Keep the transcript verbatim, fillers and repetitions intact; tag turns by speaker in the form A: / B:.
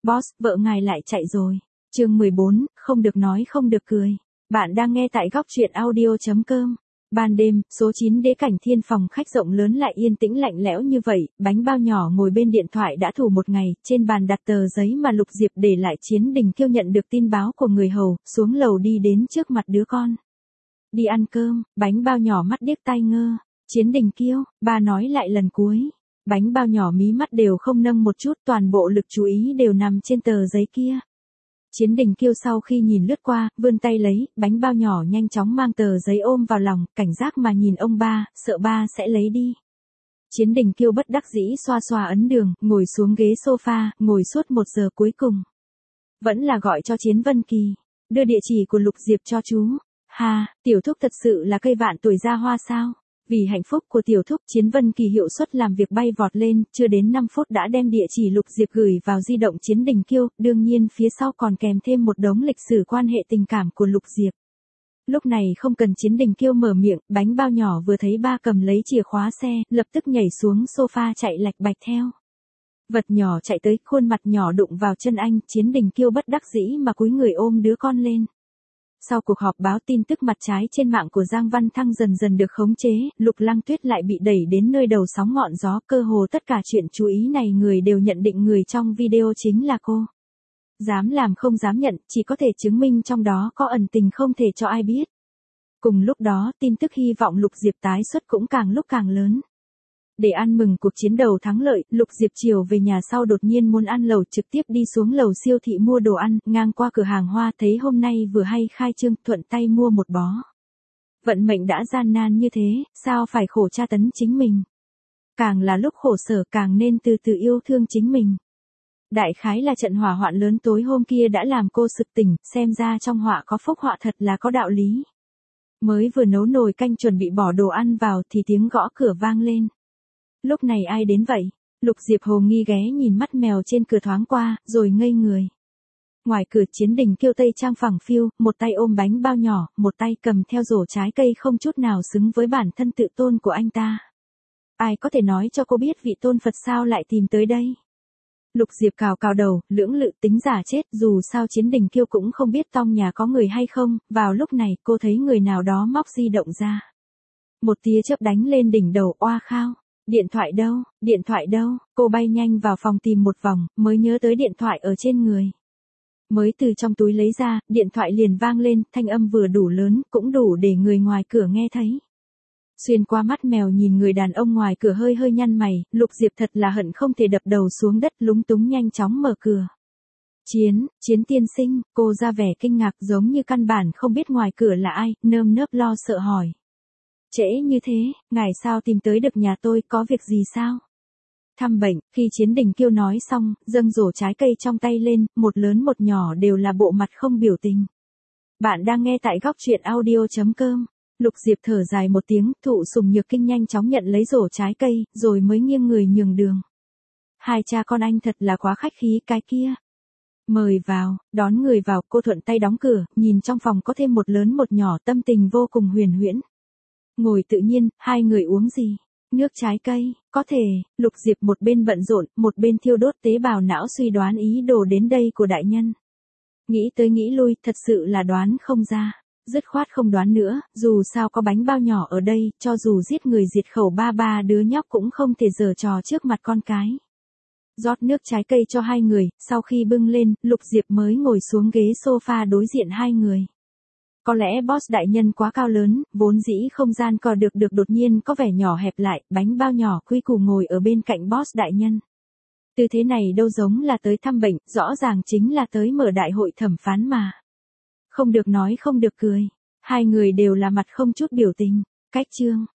A: Boss, vợ ngài lại chạy rồi. Chương mười bốn, không được nói không được cười. Bạn đang nghe tại góc truyện audio.com. Ban đêm, số chín đế cảnh thiên phòng khách rộng lớn lại yên tĩnh lạnh lẽo như vậy, bánh bao nhỏ ngồi bên điện thoại đã thủ một ngày, trên bàn đặt tờ giấy mà Lục Diệp để lại. Chiến Đình Kiêu nhận được tin báo của người hầu, xuống lầu đi đến trước mặt đứa con. Đi ăn cơm, bánh bao nhỏ mắt điếc tai ngơ. Chiến Đình Kiêu, ba nói lại lần cuối. Bánh bao nhỏ mí mắt đều không nâng một chút, toàn bộ lực chú ý đều nằm trên tờ giấy kia. Chiến Đình Kiêu sau khi nhìn lướt qua, vươn tay lấy, bánh bao nhỏ nhanh chóng mang tờ giấy ôm vào lòng, cảnh giác mà nhìn ông ba, sợ ba sẽ lấy đi. Chiến Đình Kiêu bất đắc dĩ xoa xoa ấn đường, ngồi xuống ghế sofa, ngồi suốt một giờ cuối cùng. Vẫn là gọi cho Chiến Vân Kỳ, đưa địa chỉ của Lục Diệp cho chú. Ha, tiểu thúc thật sự là cây vạn tuổi ra hoa sao? Vì hạnh phúc của tiểu thúc, Chiến Vân Kỳ hiệu suất làm việc bay vọt lên, chưa đến năm phút đã đem địa chỉ Lục Diệp gửi vào di động Chiến Đình Kiêu, đương nhiên phía sau còn kèm thêm một đống lịch sử quan hệ tình cảm của Lục Diệp. Lúc này không cần Chiến Đình Kiêu mở miệng, bánh bao nhỏ vừa thấy ba cầm lấy chìa khóa xe, lập tức nhảy xuống sofa chạy lạch bạch theo. Vật nhỏ chạy tới, khuôn mặt nhỏ đụng vào chân anh, Chiến Đình Kiêu bất đắc dĩ mà cúi người ôm đứa con lên. Sau cuộc họp báo tin tức mặt trái trên mạng của Giang Văn Thăng dần dần được khống chế, Lục Lăng Tuyết lại bị đẩy đến nơi đầu sóng ngọn gió, cơ hồ tất cả chuyện chú ý này người đều nhận định người trong video chính là cô. Dám làm không dám nhận, chỉ có thể chứng minh trong đó có ẩn tình không thể cho ai biết. Cùng lúc đó, tin tức hy vọng Lục Diệp tái xuất cũng càng lúc càng lớn. Để ăn mừng cuộc chiến đầu thắng lợi, Lục Diệp chiều về nhà sau đột nhiên muốn ăn lẩu, trực tiếp đi xuống lầu siêu thị mua đồ ăn, ngang qua cửa hàng hoa thấy hôm nay vừa hay khai trương, thuận tay mua một bó. Vận mệnh đã gian nan như thế, sao phải khổ tra tấn chính mình. Càng là lúc khổ sở càng nên từ từ yêu thương chính mình. Đại khái là trận hỏa hoạn lớn tối hôm kia đã làm cô sực tỉnh, xem ra trong họa có phúc họa thật là có đạo lý. Mới vừa nấu nồi canh chuẩn bị bỏ đồ ăn vào thì tiếng gõ cửa vang lên. Lúc này ai đến vậy? Lục Diệp hồ nghi ghé nhìn mắt mèo trên cửa thoáng qua, rồi ngây người. Ngoài cửa Chiến Đình Kiêu tây trang phẳng phiu, một tay ôm bánh bao nhỏ, một tay cầm theo rổ trái cây không chút nào xứng với bản thân tự tôn của anh ta. Ai có thể nói cho cô biết vị tôn Phật sao lại tìm tới đây? Lục Diệp cào cào đầu, lưỡng lự tính giả chết, dù sao Chiến Đình Kiêu cũng không biết trong nhà có người hay không, vào lúc này cô thấy người nào đó móc di động ra. Một tia chớp đánh lên đỉnh đầu, oa khao. Điện thoại đâu, điện thoại đâu, cô bay nhanh vào phòng tìm một vòng, mới nhớ tới điện thoại ở trên người. Mới từ trong túi lấy ra, điện thoại liền vang lên, thanh âm vừa đủ lớn, cũng đủ để người ngoài cửa nghe thấy. Xuyên qua mắt mèo nhìn người đàn ông ngoài cửa hơi hơi nhăn mày, Lục Diệp thật là hận không thể đập đầu xuống đất, lúng túng nhanh chóng mở cửa. Chiến, Chiến tiên sinh, cô ra vẻ kinh ngạc giống như căn bản không biết ngoài cửa là ai, nơm nớp lo sợ hỏi. Trễ như thế, ngài sao tìm tới được nhà tôi, có việc gì sao? Thăm bệnh, khi Chiến Đình Kiêu nói xong, dâng rổ trái cây trong tay lên, một lớn một nhỏ đều là bộ mặt không biểu tình. Bạn đang nghe tại góc truyện audio.com. Lục Diệp thở dài một tiếng, thụ sùng nhược kinh nhanh chóng nhận lấy rổ trái cây, rồi mới nghiêng người nhường đường. Hai cha con anh thật là quá khách khí cái kia. Mời vào, đón người vào, cô thuận tay đóng cửa, nhìn trong phòng có thêm một lớn một nhỏ, tâm tình vô cùng huyền huyễn. Ngồi tự nhiên, hai người uống gì? Nước trái cây, có thể. Lục Diệp một bên bận rộn, một bên thiêu đốt tế bào não suy đoán ý đồ đến đây của đại nhân. Nghĩ tới nghĩ lui, thật sự là đoán không ra. Dứt khoát không đoán nữa, dù sao có bánh bao nhỏ ở đây, cho dù giết người diệt khẩu ba ba đứa nhóc cũng không thể giở trò trước mặt con cái. Rót nước trái cây cho hai người, sau khi bưng lên, Lục Diệp mới ngồi xuống ghế sofa đối diện hai người. Có lẽ boss đại nhân quá cao lớn, vốn dĩ không gian cò được được đột nhiên có vẻ nhỏ hẹp lại, bánh bao nhỏ quy củ ngồi ở bên cạnh boss đại nhân. Tư thế này đâu giống là tới thăm bệnh, rõ ràng chính là tới mở đại hội thẩm phán mà. Không được nói không được cười, hai người đều là mặt không chút biểu tình. Cách chương,